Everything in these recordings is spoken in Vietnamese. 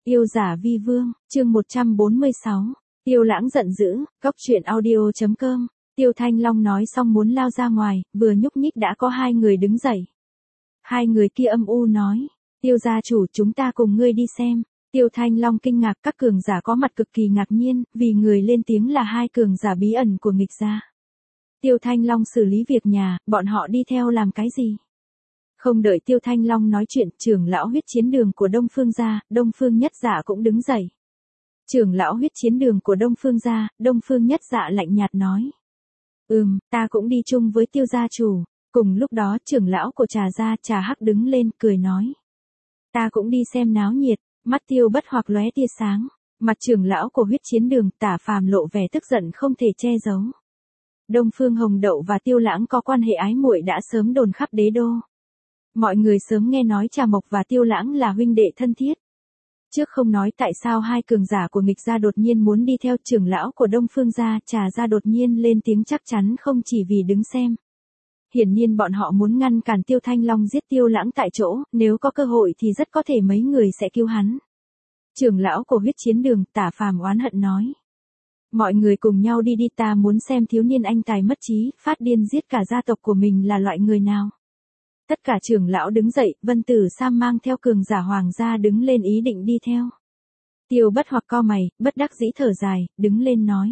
Yêu giả vi vương, chương 146. Tiêu Lãng giận dữ, góc truyện audio.com. Tiêu Thanh Long nói xong muốn lao ra ngoài, vừa nhúc nhích đã có hai người đứng dậy. Hai người kia âm u nói, Tiêu gia chủ, chúng ta cùng ngươi đi xem. Tiêu Thanh Long kinh ngạc, các cường giả có mặt cực kỳ ngạc nhiên, vì người lên tiếng là hai cường giả bí ẩn của nghịch gia. Tiêu Thanh Long xử lý việc nhà, bọn họ đi theo làm cái gì? Không đợi Tiêu Thanh Long nói chuyện, trưởng lão huyết chiến đường của Đông Phương gia, Đông Phương Nhất Dạ cũng đứng dậy. Trưởng lão huyết chiến đường của Đông Phương gia, Đông Phương Nhất Dạ lạnh nhạt nói. Ta cũng đi chung với Tiêu gia chủ. Cùng lúc đó trưởng lão của Trà gia, Trà Hắc đứng lên cười nói. Ta cũng đi xem náo nhiệt, mắt Tiêu Bất Hoặc lóe tia sáng. Mặt trưởng lão của huyết chiến đường, Tả Phàm lộ vẻ tức giận không thể che giấu. Đông Phương Hồng Đậu và Tiêu Lãng có quan hệ ái muội đã sớm đồn khắp đế đô. Mọi người sớm nghe nói Trà Mộc và Tiêu Lãng là huynh đệ thân thiết. Trước không nói tại sao hai cường giả của nghịch gia đột nhiên muốn đi theo trưởng lão của Đông Phương gia, Trà gia đột nhiên lên tiếng chắc chắn không chỉ vì đứng xem. Hiển nhiên bọn họ muốn ngăn cản Tiêu Thanh Long giết Tiêu Lãng tại chỗ, nếu có cơ hội thì rất có thể mấy người sẽ cứu hắn. Trưởng lão của huyết chiến đường, Tả Phàm oán hận nói. Mọi người cùng nhau đi đi, ta muốn xem thiếu niên anh tài mất trí, phát điên giết cả gia tộc của mình là loại người nào. Tất cả trưởng lão đứng dậy, Vân Tử Sam mang theo cường giả hoàng gia đứng lên ý định đi theo. Tiêu Bất Hoặc cau mày, bất đắc dĩ thở dài, đứng lên nói.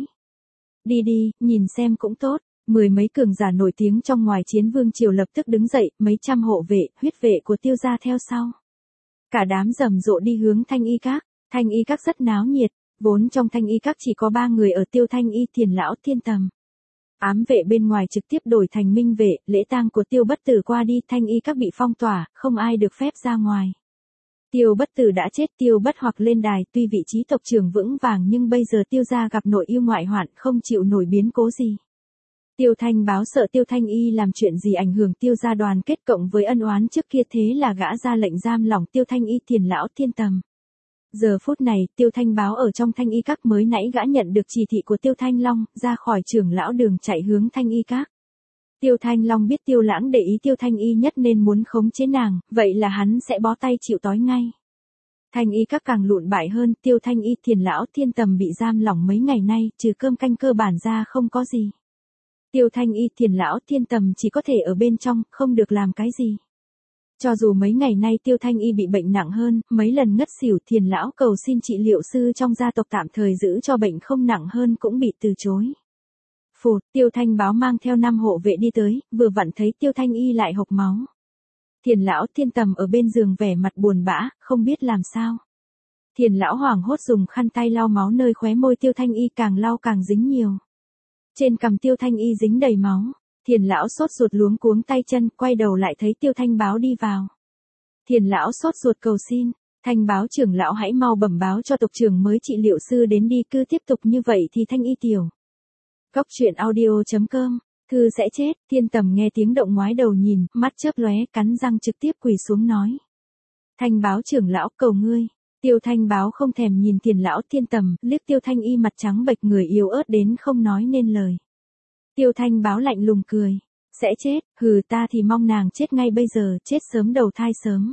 Đi đi, nhìn xem cũng tốt. Mười mấy cường giả nổi tiếng trong ngoài chiến vương triều lập tức đứng dậy, mấy trăm hộ vệ, huyết vệ của Tiêu gia theo sau. Cả đám rầm rộ đi hướng Thanh Y Các. Thanh Y Các rất náo nhiệt, vốn trong Thanh Y Các chỉ có 3 người ở Tiêu Thanh Y, Thiền lão, Thiên Tầm. Ám vệ bên ngoài trực tiếp đổi thành minh vệ, lễ tang của Tiêu Bất Tử qua đi, Thanh Y Các bị phong tỏa, không ai được phép ra ngoài. Tiêu Bất Tử đã chết, Tiêu Bất Hoặc lên đài, tuy vị trí tộc trưởng vững vàng nhưng bây giờ Tiêu gia gặp nội yêu ngoại hoạn, không chịu nổi biến cố gì. Tiêu Thanh báo sợ Tiêu Thanh Y làm chuyện gì ảnh hưởng Tiêu gia đoàn kết, cộng với ân oán trước kia, thế là gã ra lệnh giam lỏng Tiêu Thanh Y, Thiền lão, Thiên Tầm. Giờ phút này, Tiêu Thanh báo ở trong Thanh Y Các, mới nãy gã nhận được chỉ thị của Tiêu Thanh Long, ra khỏi trưởng lão đường chạy hướng Thanh Y Các. Tiêu Thanh Long biết Tiêu Lãng để ý Tiêu Thanh Y nhất nên muốn khống chế nàng, vậy là hắn sẽ bó tay chịu trói ngay. Thanh Y Các càng lụn bại hơn, Tiêu Thanh Y, Thiền lão, Thiên Tầm bị giam lỏng mấy ngày nay, trừ cơm canh cơ bản ra không có gì. Tiêu Thanh Y, Thiền lão, Thiên Tầm chỉ có thể ở bên trong, không được làm cái gì. Cho dù mấy ngày nay Tiêu Thanh Y bị bệnh nặng hơn, mấy lần ngất xỉu, Thiền lão cầu xin trị liệu sư trong gia tộc tạm thời giữ cho bệnh không nặng hơn cũng bị từ chối. Phụt, Tiêu Thanh báo mang theo 5 hộ vệ đi tới, vừa vặn thấy Tiêu Thanh Y lại hộc máu. Thiền lão, Thiên Tầm ở bên giường vẻ mặt buồn bã, không biết làm sao. Thiền lão hoảng hốt dùng khăn tay lau máu nơi khóe môi Tiêu Thanh Y, càng lau càng dính nhiều. Trên cằm Tiêu Thanh Y dính đầy máu. Thiền lão sốt ruột luống cuống tay chân, quay đầu lại thấy Tiêu Thanh báo đi vào. Thiền lão sốt ruột cầu xin, Thanh báo trưởng lão hãy mau bẩm báo cho tộc trưởng mới trị liệu sư đến đi, cứ tiếp tục như vậy thì Thanh Y tiểu. Góc truyện audio.com, thư sẽ chết. Thiên Tầm nghe tiếng động ngoái đầu nhìn, mắt chớp lóe, cắn răng trực tiếp quỳ xuống nói. Thanh báo trưởng lão cầu ngươi. Tiêu Thanh báo không thèm nhìn Thiền lão, Thiên Tầm, liếc Tiêu Thanh Y mặt trắng bệch, người yếu ớt đến không nói nên lời. Tiêu Thanh báo lạnh lùng cười. Sẽ chết, hừ, ta thì mong nàng chết ngay bây giờ, chết sớm đầu thai sớm.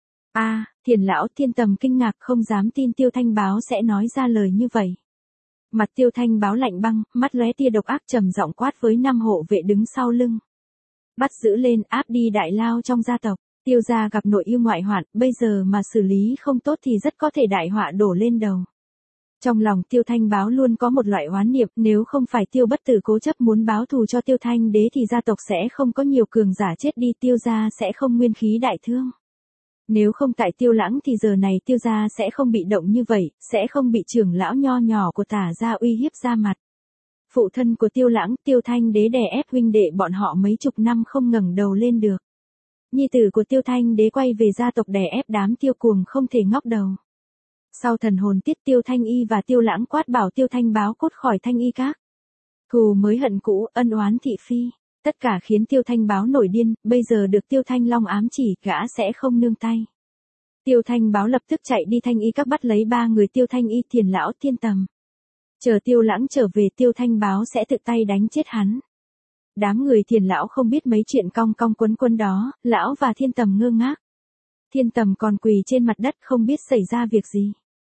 Thiền lão, Thiên Tầm kinh ngạc không dám tin Tiêu Thanh báo sẽ nói ra lời như vậy. Mặt Tiêu Thanh báo lạnh băng, mắt lóe tia độc ác, trầm giọng quát với 5 hộ vệ đứng sau lưng. Bắt giữ lên, áp đi đại lao trong gia tộc. Tiêu gia gặp nội yêu ngoại hoạn, bây giờ mà xử lý không tốt thì rất có thể đại họa đổ lên đầu. Trong lòng Tiêu Thanh báo luôn có một loại oán niệm, nếu không phải Tiêu Bất Tử cố chấp muốn báo thù cho Tiêu Thanh đế thì gia tộc sẽ không có nhiều cường giả chết đi, Tiêu gia sẽ không nguyên khí đại thương. Nếu không tại Tiêu Lãng thì giờ này Tiêu gia sẽ không bị động như vậy, sẽ không bị trưởng lão nho nhỏ của Tả gia uy hiếp ra mặt. Phụ thân của Tiêu Lãng, Tiêu Thanh đế đè ép huynh đệ bọn họ mấy chục năm không ngẩng đầu lên được. Nhi tử của Tiêu Thanh đế quay về gia tộc đè ép đám Tiêu cuồng không thể ngóc đầu. Sau thần hồn tiết, Tiêu Thanh Y và Tiêu Lãng quát bảo Tiêu Thanh báo cút khỏi Thanh Y Các. Thù mới hận cũ, ân oán thị phi, tất cả khiến Tiêu Thanh báo nổi điên, bây giờ được Tiêu Thanh Long ám chỉ, gã sẽ không nương tay. Tiêu Thanh báo lập tức chạy đi Thanh Y Các bắt lấy 3 người Tiêu Thanh Y, Thiền lão, Thiên Tầm. Chờ Tiêu Lãng trở về, Tiêu Thanh báo sẽ tự tay đánh chết hắn. Đám người Thiền lão không biết mấy chuyện cong cong quấn quấn đó, lão và Thiên Tầm ngơ ngác. Thiên Tầm còn quỳ trên mặt đất không biết xảy ra việc gì.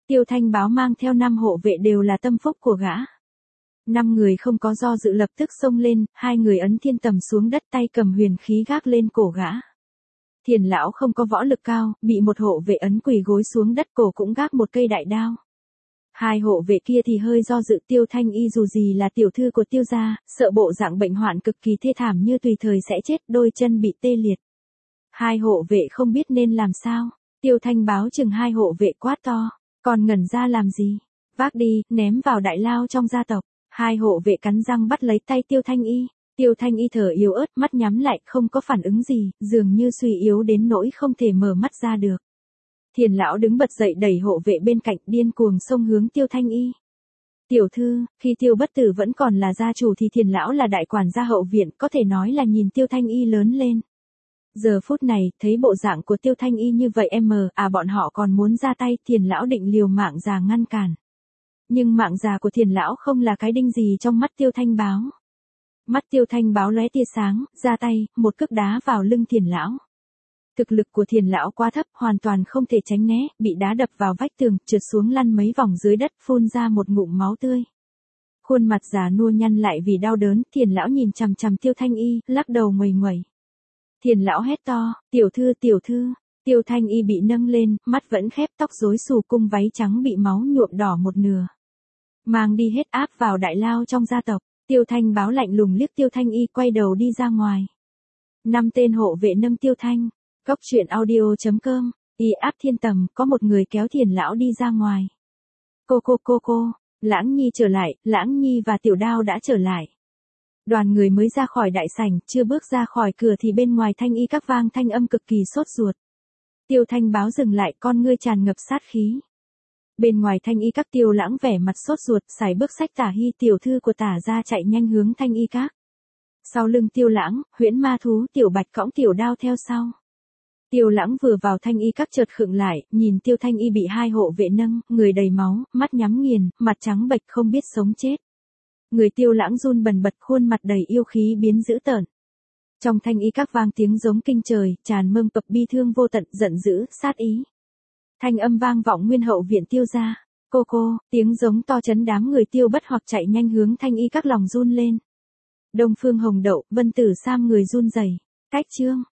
Tiêu Thanh Báo mang theo 5 hộ vệ đều là tâm phúc của gã. 5 người không có do dự lập tức xông lên, 2 người ấn thiên tầm xuống đất tay cầm huyền khí gác lên cổ gã. Thiền lão không có võ lực cao, bị một hộ vệ ấn quỳ gối xuống đất cổ cũng gác một cây đại đao. 2 hộ vệ kia thì hơi do dự. Tiêu Thanh Y dù gì là tiểu thư của Tiêu gia, sợ bộ dạng bệnh hoạn cực kỳ thê thảm như tùy thời sẽ chết, đôi chân bị tê liệt. 2 hộ vệ không biết nên làm sao. Tiêu Thanh Báo chừng 2 hộ vệ quát to, còn ngẩn ra làm gì? Vác đi, ném vào đại lao trong gia tộc. 2 hộ vệ cắn răng bắt lấy tay Tiêu Thanh Y. Tiêu Thanh Y thở yếu ớt, mắt nhắm lại, không có phản ứng gì, dường như suy yếu đến nỗi không thể mở mắt ra được. Thiền lão đứng bật dậy đẩy hộ vệ bên cạnh, điên cuồng xông hướng Tiêu Thanh Y. Tiểu thư, khi Tiêu Bất Tử vẫn còn là gia chủ thì Thiền lão là đại quản gia hậu viện, có thể nói là nhìn Tiêu Thanh Y lớn lên. Giờ phút này, thấy bộ dạng của Tiêu Thanh Y như vậy bọn họ còn muốn ra tay, Thiền lão định liều mạng già ngăn cản. Nhưng mạng già của Thiền lão không là cái đinh gì trong mắt Tiêu Thanh Báo. Mắt Tiêu Thanh Báo lóe tia sáng, ra tay, một cước đá vào lưng Thiền lão. Thực lực của Thiền lão quá thấp, hoàn toàn không thể tránh né, bị đá đập vào vách tường, trượt xuống lăn mấy vòng dưới đất, phun ra một ngụm máu tươi. Khuôn mặt già nua nhăn lại vì đau đớn, Thiền lão nhìn chằm chằm Tiêu Thanh Y, lắc đầu nguầy nguẩy. Thiền lão hét to, tiểu thư, tiểu thư. Tiêu Thanh Y bị nâng lên, mắt vẫn khép, tóc rối xù, cung váy trắng bị máu nhuộm đỏ một nửa. Mang đi hết áp vào đại lao trong gia tộc. Tiêu Thanh Báo lạnh lùng liếc Tiêu Thanh Y, quay đầu đi ra ngoài. 5 tên hộ vệ nâng Tiêu Thanh. Góc truyện audio.com. Y áp thiên tầm, có một người kéo Thiền lão đi ra ngoài. Cô. Lãng Nhi trở lại, Lãng Nhi và Tiểu Đao đã trở lại. Đoàn người mới ra khỏi đại sảnh, chưa bước ra khỏi cửa thì bên ngoài Thanh Y các vang thanh âm cực kỳ sốt ruột. Tiêu Thanh Báo dừng lại, con ngươi tràn ngập sát khí. Bên ngoài Thanh Y các Tiêu Lãng vẻ mặt sốt ruột, sải bước xách Tả Hy tiểu thư của Tả gia chạy nhanh hướng Thanh Y các. Sau lưng Tiêu Lãng, huyễn ma thú Tiểu Bạch cõng Tiểu Đao theo sau. Tiêu Lãng vừa vào Thanh Y các chợt khựng lại, nhìn Tiêu Thanh Y bị 2 hộ vệ nâng, người đầy máu, mắt nhắm nghiền, mặt trắng bệch không biết sống chết. Người Tiêu Lãng run bần bật, khuôn mặt đầy yêu khí biến dữ tợn. Trong Thanh Y các vang tiếng giống kinh trời, tràn mông cập bi thương vô tận, giận dữ, sát ý. Thanh âm vang vọng nguyên hậu viện Tiêu gia. Cô, tiếng giống to chấn đám người Tiêu Bất Hoặc chạy nhanh hướng Thanh Y các lòng run lên. Đông Phương Hồng Đậu, Vân Tử Sam người run rẩy. Cách chương